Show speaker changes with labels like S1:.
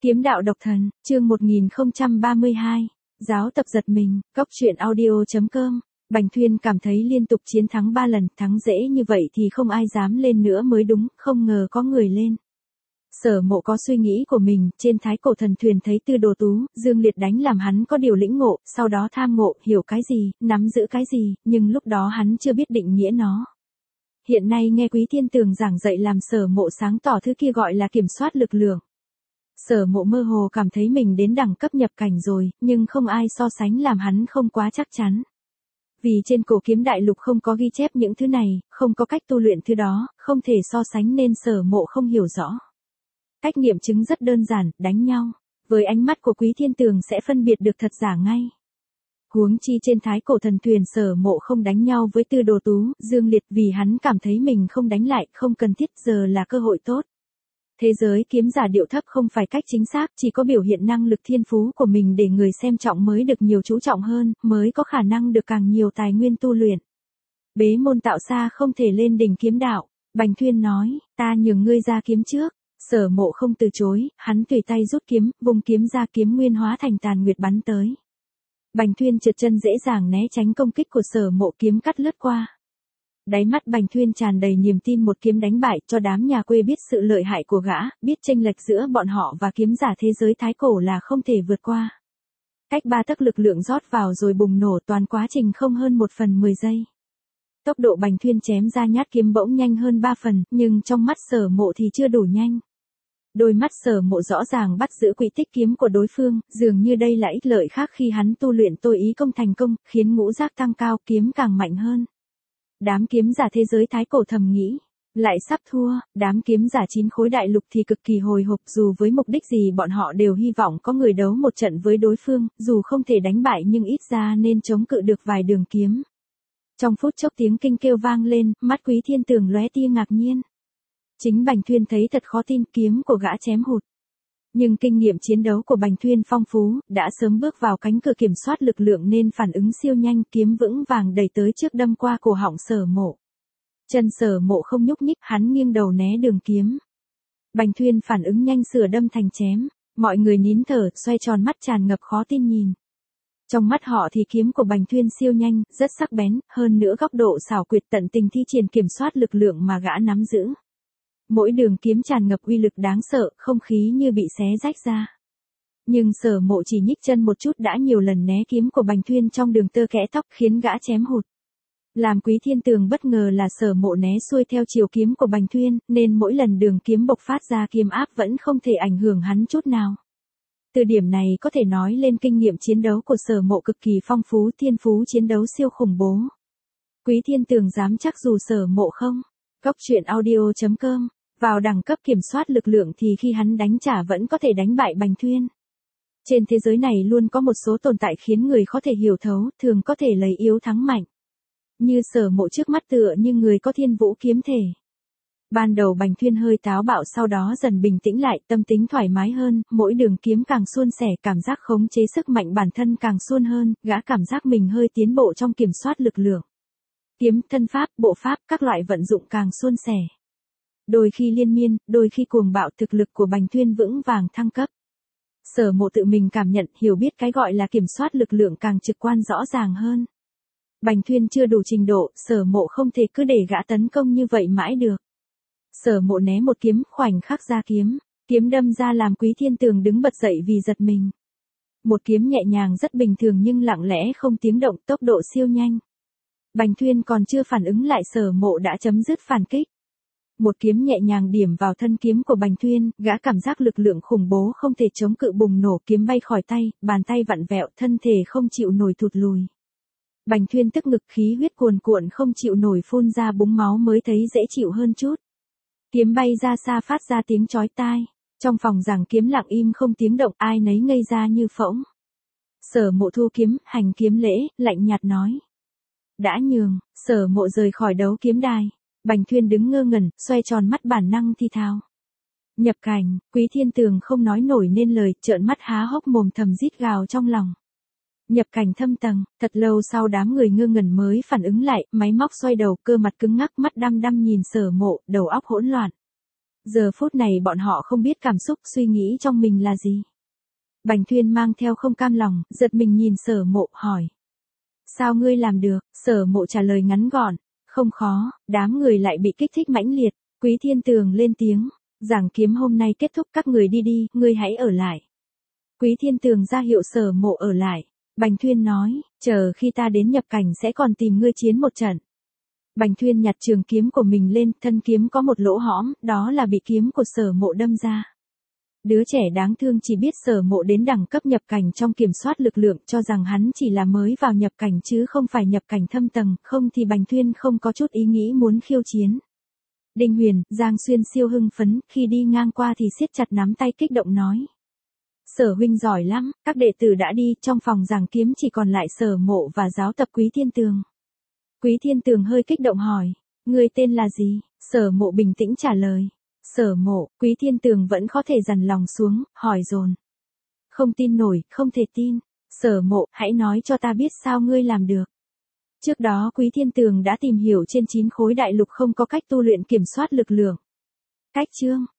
S1: Kiếm đạo độc thần, chương 1032, giáo tập giật mình, cốc truyện audio.com. Bành Thuyên cảm thấy liên tục chiến thắng 3 lần, thắng dễ như vậy thì không ai dám lên nữa mới đúng, không ngờ có người lên. Sở Mộ có suy nghĩ của mình, trên thái cổ thần thuyền thấy Tư Đồ Tú, Dương Liệt đánh làm hắn có điều lĩnh ngộ, sau đó tham ngộ, hiểu cái gì, nắm giữ cái gì, nhưng lúc đó hắn chưa biết định nghĩa nó. Hiện nay nghe Quý Thiên Tường giảng dạy làm Sở Mộ sáng tỏ thứ kia gọi là kiểm soát lực lượng. Sở Mộ mơ hồ cảm thấy mình đến đẳng cấp nhập cảnh rồi, nhưng không ai so sánh làm hắn không quá chắc chắn. Vì trên cổ kiếm đại lục không có ghi chép những thứ này, không có cách tu luyện thứ đó, không thể so sánh nên Sở Mộ không hiểu rõ. Cách nghiệm chứng rất đơn giản, đánh nhau. Với ánh mắt của Quý Thiên Tường sẽ phân biệt được thật giả ngay. Huống chi trên thái cổ thần thuyền Sở Mộ không đánh nhau với Tư Đồ Tú, Dương Liệt vì hắn cảm thấy mình không đánh lại, không cần thiết, giờ là cơ hội tốt. Thế giới kiếm giả điệu thấp không phải cách chính xác, chỉ có biểu hiện năng lực thiên phú của mình để người xem trọng mới được nhiều chú trọng hơn, mới có khả năng được càng nhiều tài nguyên tu luyện. Bế môn tạo xa không thể lên đỉnh kiếm đạo, Bành Thuyên nói, ta nhường ngươi ra kiếm trước. Sở Mộ không từ chối, hắn tùy tay rút kiếm, vùng kiếm ra, kiếm nguyên hóa thành tàn nguyệt bắn tới. Bành Thuyên trượt chân dễ dàng né tránh công kích của Sở Mộ, kiếm cắt lướt qua. Đáy mắt Bành Thuyên tràn đầy niềm tin một kiếm đánh bại cho đám nhà quê biết sự lợi hại của gã, biết chênh lệch giữa bọn họ và kiếm giả thế giới thái cổ là không thể vượt qua. Cách 3 tấc lực lượng rót vào rồi bùng nổ, toàn quá trình không hơn 1/10 giây. Tốc độ Bành Thuyên chém ra nhát kiếm bỗng nhanh hơn 3 phần, nhưng trong mắt Sở Mộ thì chưa đủ nhanh. Đôi mắt Sở Mộ rõ ràng bắt giữ quỹ tích kiếm của đối phương, dường như đây là ích lợi khác khi hắn tu luyện tôi ý công thành công, khiến ngũ giác tăng cao, kiếm càng mạnh hơn. Đám kiếm giả thế giới thái cổ thầm nghĩ, lại sắp thua, đám kiếm giả 9 khối đại lục thì cực kỳ hồi hộp, dù với mục đích gì bọn họ đều hy vọng có người đấu một trận với đối phương, dù không thể đánh bại nhưng ít ra nên chống cự được vài đường kiếm. Trong phút chốc tiếng kinh kêu vang lên, mắt Quý Thiên Tường lóe tia ngạc nhiên. Chính Bành Thuyên thấy thật khó tin, kiếm của gã chém hụt. Nhưng kinh nghiệm chiến đấu của Bành Thuyên phong phú, đã sớm bước vào cánh cửa kiểm soát lực lượng nên phản ứng siêu nhanh, kiếm vững vàng đẩy tới trước đâm qua cổ họng Sở Mộ. Chân Sở Mộ không nhúc nhích, hắn nghiêng đầu né đường kiếm. Bành Thuyên phản ứng nhanh sửa đâm thành chém, mọi người nín thở, xoay tròn mắt tràn ngập khó tin nhìn. Trong mắt họ thì kiếm của Bành Thuyên siêu nhanh, rất sắc bén, hơn nữa góc độ xảo quyệt tận tình thi triển kiểm soát lực lượng mà gã nắm giữ. Mỗi đường kiếm tràn ngập uy lực đáng sợ, không khí như bị xé rách ra. Nhưng Sở Mộ chỉ nhích chân một chút đã nhiều lần né kiếm của Bành Thuyên trong đường tơ kẽ tóc, khiến gã chém hụt. Làm Quý Thiên Tường bất ngờ là Sở Mộ né xuôi theo chiều kiếm của Bành Thuyên, nên mỗi lần đường kiếm bộc phát ra kiếm áp vẫn không thể ảnh hưởng hắn chút nào. Từ điểm này có thể nói lên kinh nghiệm chiến đấu của Sở Mộ cực kỳ phong phú, thiên phú chiến đấu siêu khủng bố. Quý Thiên Tường dám chắc dù Sở Mộ không. Cốc truyện audio.com, vào đẳng cấp kiểm soát lực lượng thì khi hắn đánh trả vẫn có thể đánh bại Bành Thuyên. Trên thế giới này luôn có một số tồn tại khiến người khó thể hiểu thấu, thường có thể lấy yếu thắng mạnh. Như Sở Mộ trước mắt tựa như người có thiên vũ kiếm thể. Ban đầu Bành Thuyên hơi táo bạo, sau đó dần bình tĩnh lại, tâm tính thoải mái hơn, mỗi đường kiếm càng suôn sẻ, cảm giác khống chế sức mạnh bản thân càng suôn hơn, gã cảm giác mình hơi tiến bộ trong kiểm soát lực lượng. Kiếm, thân pháp, bộ pháp, các loại vận dụng càng suôn sẻ. Đôi khi liên miên, đôi khi cuồng bạo, thực lực của Bành Thuyên vững vàng thăng cấp. Sở Mộ tự mình cảm nhận, hiểu biết cái gọi là kiểm soát lực lượng càng trực quan rõ ràng hơn. Bành Thuyên chưa đủ trình độ, Sở Mộ không thể cứ để gã tấn công như vậy mãi được. Sở Mộ né một kiếm, khoảnh khắc ra kiếm, kiếm đâm ra làm Quý Thiên Tường đứng bật dậy vì giật mình. Một kiếm nhẹ nhàng rất bình thường nhưng lặng lẽ không tiếng động, tốc độ siêu nhanh. Bành Thuyên còn chưa phản ứng lại Sở Mộ đã chấm dứt phản kích. Một kiếm nhẹ nhàng điểm vào thân kiếm của Bành Thuyên, gã cảm giác lực lượng khủng bố không thể chống cự, bùng nổ, kiếm bay khỏi tay, bàn tay vặn vẹo, thân thể không chịu nổi thụt lùi. Bành Thuyên tức ngực, khí huyết cuồn cuộn không chịu nổi phun ra búng máu mới thấy dễ chịu hơn chút. Kiếm bay ra xa phát ra tiếng chói tai. Trong phòng giảng kiếm lặng im không tiếng động, ai nấy ngây ra như phỗng. Sở Mộ thu kiếm, hành kiếm lễ, lạnh nhạt nói. Đã nhường. Sở Mộ rời khỏi đấu kiếm đài. Bành Thuyên đứng ngơ ngẩn, xoay tròn mắt bản năng thi thao. Nhập cảnh, Quý Thiên Tường không nói nổi nên lời, trợn mắt há hốc mồm thầm rít gào trong lòng. Nhập cảnh thâm tầng, thật lâu sau đám người ngơ ngẩn mới phản ứng lại, máy móc xoay đầu, cơ mặt cứng ngắc, mắt đăm đăm nhìn Sở Mộ, đầu óc hỗn loạn. Giờ phút này bọn họ không biết cảm xúc suy nghĩ trong mình là gì. Bành Thuyên mang theo không cam lòng, giật mình nhìn Sở Mộ, hỏi. Sao ngươi làm được? Sở Mộ trả lời ngắn gọn. Không khó, đám người lại bị kích thích mãnh liệt. Quý Thiên Tường lên tiếng. Giảng kiếm hôm nay kết thúc, các người đi đi, ngươi hãy ở lại. Quý Thiên Tường ra hiệu Sở Mộ ở lại. Bành Thuyên nói, chờ khi ta đến nhập cảnh sẽ còn tìm ngươi chiến một trận. Bành Thuyên nhặt trường kiếm của mình lên, thân kiếm có một lỗ hõm, đó là bị kiếm của Sở Mộ đâm ra. Đứa trẻ đáng thương chỉ biết Sở Mộ đến đẳng cấp nhập cảnh trong kiểm soát lực lượng, cho rằng hắn chỉ là mới vào nhập cảnh chứ không phải nhập cảnh thâm tầng, không thì Bành Thuyên không có chút ý nghĩ muốn khiêu chiến. Đinh Huyền, Giang Xuyên siêu hưng phấn, khi đi ngang qua thì siết chặt nắm tay kích động nói. Sở huynh giỏi lắm, các đệ tử đã đi, trong phòng giảng kiếm chỉ còn lại Sở Mộ và giáo tập Quý Thiên Tường. Quý Thiên Tường hơi kích động hỏi, người tên là gì? Sở Mộ bình tĩnh trả lời. Sở Mộ, Quý Thiên Tường vẫn có thể dằn lòng xuống, hỏi dồn. Không tin nổi, không thể tin. Sở Mộ, hãy nói cho ta biết sao ngươi làm được. Trước đó Quý Thiên Tường đã tìm hiểu trên 9 khối đại lục không có cách tu luyện kiểm soát lực lượng. Cách chương